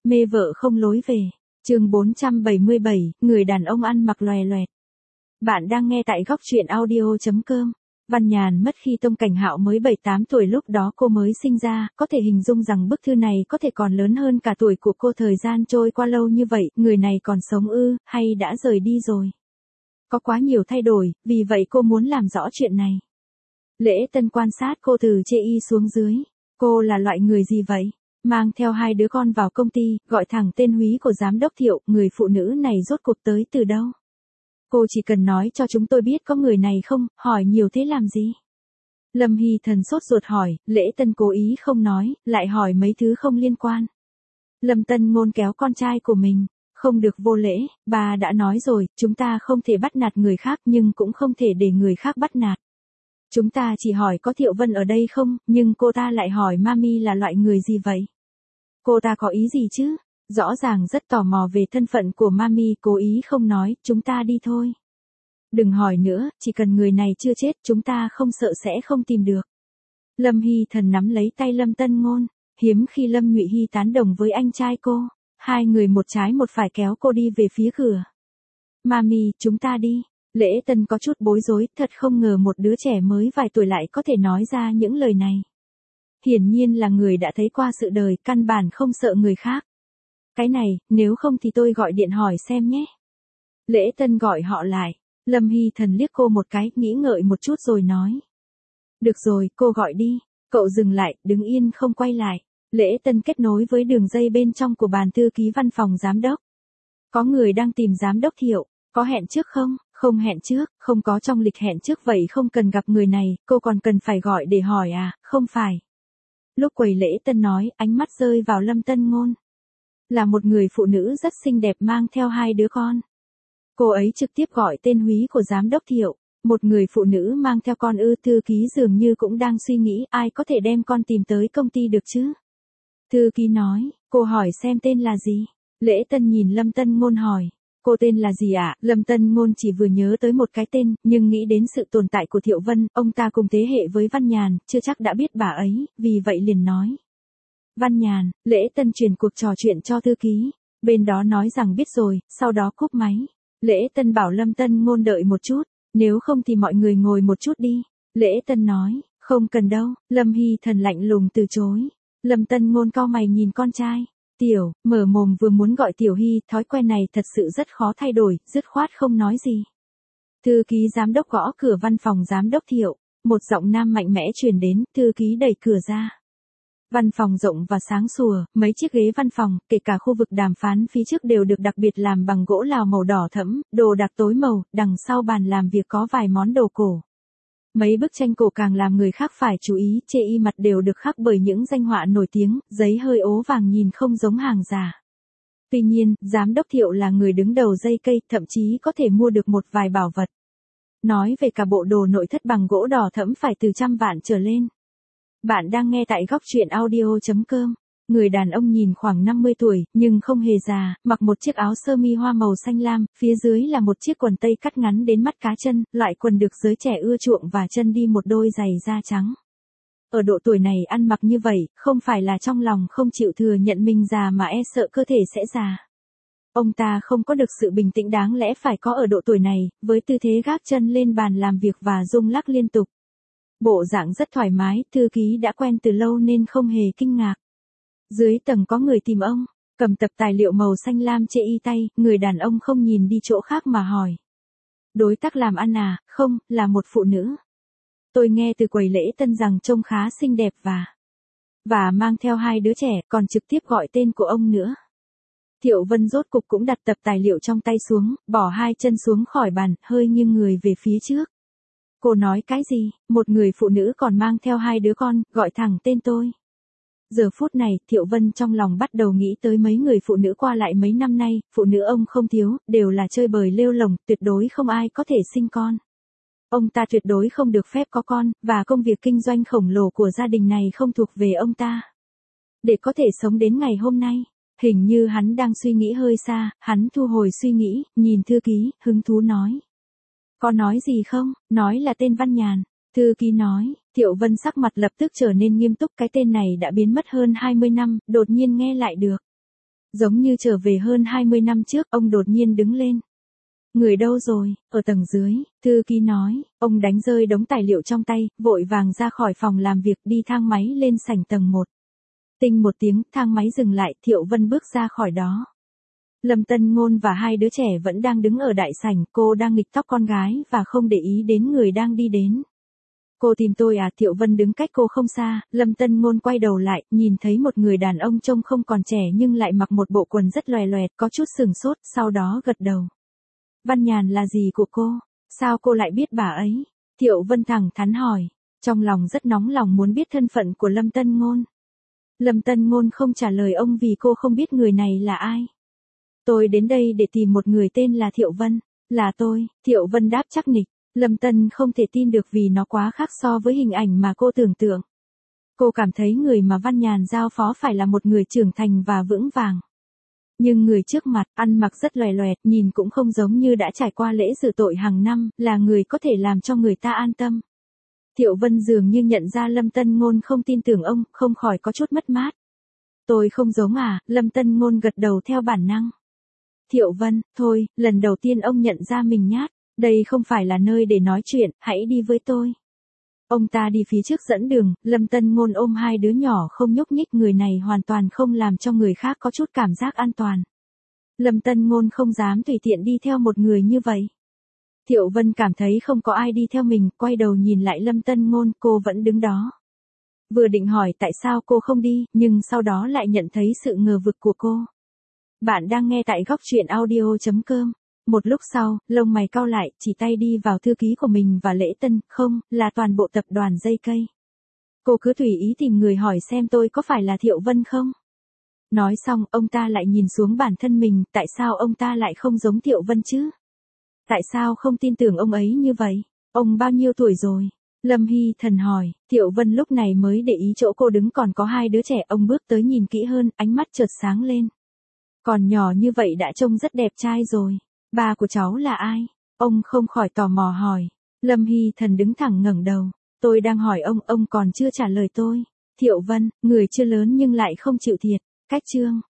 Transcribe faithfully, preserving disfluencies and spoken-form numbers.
Mê vợ không lối về. Chương bốn trăm bảy mươi bảy, người đàn ông ăn mặc loè loẹt. Bạn đang nghe tại góc truyện audio chấm com. Văn Nhàn mất khi Tông Cảnh Hạo mới bảy tám tuổi, lúc đó cô mới sinh ra, có thể hình dung rằng bức thư này có thể còn lớn hơn cả tuổi của cô. Thời gian trôi qua lâu như vậy, người này còn sống ư, hay đã rời đi rồi? Có quá nhiều thay đổi, vì vậy cô muốn làm rõ chuyện này. Lễ Tân quan sát cô từ chê y xuống dưới. Cô là loại người gì vậy? Mang theo hai đứa con vào công ty, gọi thẳng tên húy của giám đốc Thiệu, người phụ nữ này rốt cuộc tới từ đâu? Cô chỉ cần nói cho chúng tôi biết có người này không, hỏi nhiều thế làm gì? Lâm Hy Thần sốt ruột hỏi, Lễ Tân cố ý không nói, lại hỏi mấy thứ không liên quan. Lâm Tân Ngôn kéo con trai của mình, không được vô lễ, bà đã nói rồi, chúng ta không thể bắt nạt người khác nhưng cũng không thể để người khác bắt nạt. Chúng ta chỉ hỏi có Thiệu Vân ở đây không, nhưng cô ta lại hỏi Mami là loại người gì vậy? Cô ta có ý gì chứ? Rõ ràng rất tò mò về thân phận của Mami, cố ý không nói, chúng ta đi thôi. Đừng hỏi nữa, chỉ cần người này chưa chết, chúng ta không sợ sẽ không tìm được. Lâm Hy Thần nắm lấy tay Lâm Tân Ngôn, hiếm khi Lâm Nhụy Hy tán đồng với anh trai cô, hai người một trái một phải kéo cô đi về phía cửa. Mami, chúng ta đi. Lễ Tân có chút bối rối, thật không ngờ một đứa trẻ mới vài tuổi lại có thể nói ra những lời này. Hiển nhiên là người đã thấy qua sự đời, căn bản không sợ người khác. Cái này, nếu không thì tôi gọi điện hỏi xem nhé. Lễ Tân gọi họ lại. Lâm Hy Thần liếc cô một cái, nghĩ ngợi một chút rồi nói. Được rồi, cô gọi đi. Cậu dừng lại, đứng yên không quay lại. Lễ Tân kết nối với đường dây bên trong của bàn thư ký văn phòng giám đốc. Có người đang tìm giám đốc Thiệu. Có hẹn trước không? Không hẹn trước, không có trong lịch hẹn trước, vậy không cần gặp người này, cô còn cần phải gọi để hỏi à? Không phải. Lúc quầy Lễ Tân nói, ánh mắt rơi vào Lâm Tân Ngôn. Là một người phụ nữ rất xinh đẹp mang theo hai đứa con. Cô ấy trực tiếp gọi tên húy của giám đốc Thiệu. Một người phụ nữ mang theo con ư? Thư ký dường như cũng đang suy nghĩ ai có thể đem con tìm tới công ty được chứ. Thư ký nói, cô hỏi xem tên là gì? Lễ Tân nhìn Lâm Tân Ngôn hỏi. Cô tên là gì ạ? À? Lâm Tân Ngôn chỉ vừa nhớ tới một cái tên, nhưng nghĩ đến sự tồn tại của Thiệu Vân, ông ta cùng thế hệ với Văn Nhàn, chưa chắc đã biết bà ấy, vì vậy liền nói. Văn Nhàn. Lễ Tân truyền cuộc trò chuyện cho thư ký. Bên đó nói rằng biết rồi, sau đó cúp máy. Lễ Tân bảo Lâm Tân Ngôn đợi một chút, nếu không thì mọi người ngồi một chút đi. Lễ Tân nói, không cần đâu. Lâm Hy Thần lạnh lùng từ chối. Lâm Tân Ngôn cau mày nhìn con trai. Tiểu, mở mồm vừa muốn gọi Tiểu Hy, thói quen này thật sự rất khó thay đổi, dứt khoát không nói gì. Thư ký giám đốc gõ cửa văn phòng giám đốc Thiệu, một giọng nam mạnh mẽ truyền đến, thư ký đẩy cửa ra. Văn phòng rộng và sáng sủa, mấy chiếc ghế văn phòng, kể cả khu vực đàm phán phía trước đều được đặc biệt làm bằng gỗ lào màu đỏ thẫm, đồ đạc tối màu, đằng sau bàn làm việc có vài món đồ cổ. Mấy bức tranh cổ càng làm người khác phải chú ý, chê y mặt đều được khắc bởi những danh họa nổi tiếng, giấy hơi ố vàng nhìn không giống hàng giả. Tuy nhiên, giám đốc Thiệu là người đứng đầu dây cây, thậm chí có thể mua được một vài bảo vật. Nói về cả bộ đồ nội thất bằng gỗ đỏ thẫm phải từ trăm vạn trở lên. Bạn đang nghe tại góc truyện audio chấm com. Người đàn ông nhìn khoảng năm mươi tuổi, nhưng không hề già, mặc một chiếc áo sơ mi hoa màu xanh lam, phía dưới là một chiếc quần tây cắt ngắn đến mắt cá chân, loại quần được giới trẻ ưa chuộng, và chân đi một đôi giày da trắng. Ở độ tuổi này ăn mặc như vậy, không phải là trong lòng không chịu thừa nhận mình già mà e sợ cơ thể sẽ già. Ông ta không có được sự bình tĩnh đáng lẽ phải có ở độ tuổi này, với tư thế gác chân lên bàn làm việc và rung lắc liên tục. Bộ dạng rất thoải mái, thư ký đã quen từ lâu nên không hề kinh ngạc. Dưới tầng có người tìm ông, cầm tập tài liệu màu xanh lam chê y tay, người đàn ông không nhìn đi chỗ khác mà hỏi. Đối tác làm ăn à? Không, là một phụ nữ. Tôi nghe từ quầy Lễ Tân rằng trông khá xinh đẹp và... Và mang theo hai đứa trẻ, còn trực tiếp gọi tên của ông nữa. Thiệu Vân rốt cục cũng đặt tập tài liệu trong tay xuống, bỏ hai chân xuống khỏi bàn, hơi nghiêng người về phía trước. Cô nói cái gì? Một người phụ nữ còn mang theo hai đứa con, gọi thẳng tên tôi. Giờ phút này, Thiệu Vân trong lòng bắt đầu nghĩ tới mấy người phụ nữ qua lại mấy năm nay, phụ nữ ông không thiếu, đều là chơi bời lêu lồng, tuyệt đối không ai có thể sinh con. Ông ta tuyệt đối không được phép có con, và công việc kinh doanh khổng lồ của gia đình này không thuộc về ông ta. Để có thể sống đến ngày hôm nay, hình như hắn đang suy nghĩ hơi xa, hắn thu hồi suy nghĩ, nhìn thư ký, hứng thú nói. Có nói gì không? Nói là tên Văn Nhàn. Thư ký nói, Thiệu Vân sắc mặt lập tức trở nên nghiêm túc, cái tên này đã biến mất hơn hai mươi năm, đột nhiên nghe lại được. Giống như trở về hơn hai mươi năm trước, ông đột nhiên đứng lên. Người đâu rồi? Ở tầng dưới, thư ký nói, ông đánh rơi đống tài liệu trong tay, vội vàng ra khỏi phòng làm việc đi thang máy lên sảnh tầng một. Tinh một tiếng, thang máy dừng lại, Thiệu Vân bước ra khỏi đó. Lâm Tân Ngôn và hai đứa trẻ vẫn đang đứng ở đại sảnh, cô đang nghịch tóc con gái và không để ý đến người đang đi đến. Cô tìm tôi à? Thiệu Vân đứng cách cô không xa, Lâm Tân Ngôn quay đầu lại, nhìn thấy một người đàn ông trông không còn trẻ nhưng lại mặc một bộ quần rất loè loẹt, có chút sừng sốt, sau đó gật đầu. Văn Nhàn là gì của cô? Sao cô lại biết bà ấy? Thiệu Vân thẳng thắn hỏi, trong lòng rất nóng lòng muốn biết thân phận của Lâm Tân Ngôn. Lâm Tân Ngôn không trả lời ông vì cô không biết người này là ai. Tôi đến đây để tìm một người tên là Thiệu Vân. Là tôi, Thiệu Vân đáp chắc nịch. Lâm Tân không thể tin được vì nó quá khác so với hình ảnh mà cô tưởng tượng. Cô cảm thấy người mà Văn Nhàn giao phó phải là một người trưởng thành và vững vàng. Nhưng người trước mặt, ăn mặc rất loè loẹt, nhìn cũng không giống như đã trải qua lễ xử tội hàng năm, là người có thể làm cho người ta an tâm. Thiệu Vân dường như nhận ra Lâm Tân Ngôn không tin tưởng ông, không khỏi có chút mất mát. Tôi không giống à? Lâm Tân Ngôn gật đầu theo bản năng. Thiệu Vân, thôi, lần đầu tiên ông nhận ra mình nhát. Đây không phải là nơi để nói chuyện, hãy đi với tôi. Ông ta đi phía trước dẫn đường, Lâm Tân Ngôn ôm hai đứa nhỏ không nhúc nhích, người này hoàn toàn không làm cho người khác có chút cảm giác an toàn. Lâm Tân Ngôn không dám tùy tiện đi theo một người như vậy. Thiệu Vân cảm thấy không có ai đi theo mình, quay đầu nhìn lại Lâm Tân Ngôn, cô vẫn đứng đó. Vừa định hỏi tại sao cô không đi, nhưng sau đó lại nhận thấy sự ngờ vực của cô. Bạn đang nghe tại góc truyện audio chấm com. Một lúc sau, lông mày cau lại, chỉ tay đi vào thư ký của mình và lễ tân, không, là toàn bộ tập đoàn dây cây. Cô cứ tùy ý tìm người hỏi xem tôi có phải là Thiệu Vân không? Nói xong, ông ta lại nhìn xuống bản thân mình, tại sao ông ta lại không giống Thiệu Vân chứ? Tại sao không tin tưởng ông ấy như vậy? Ông bao nhiêu tuổi rồi? Lâm Hy Thần hỏi, Thiệu Vân lúc này mới để ý chỗ cô đứng còn có hai đứa trẻ, ông bước tới nhìn kỹ hơn, ánh mắt chợt sáng lên. Còn nhỏ như vậy đã trông rất đẹp trai rồi. Ba của cháu là ai? Ông không khỏi tò mò hỏi. Lâm Hy Thần đứng thẳng ngẩng đầu. Tôi đang hỏi ông, ông còn chưa trả lời tôi. Thiệu Vân, người chưa lớn nhưng lại không chịu thiệt. Cách chương.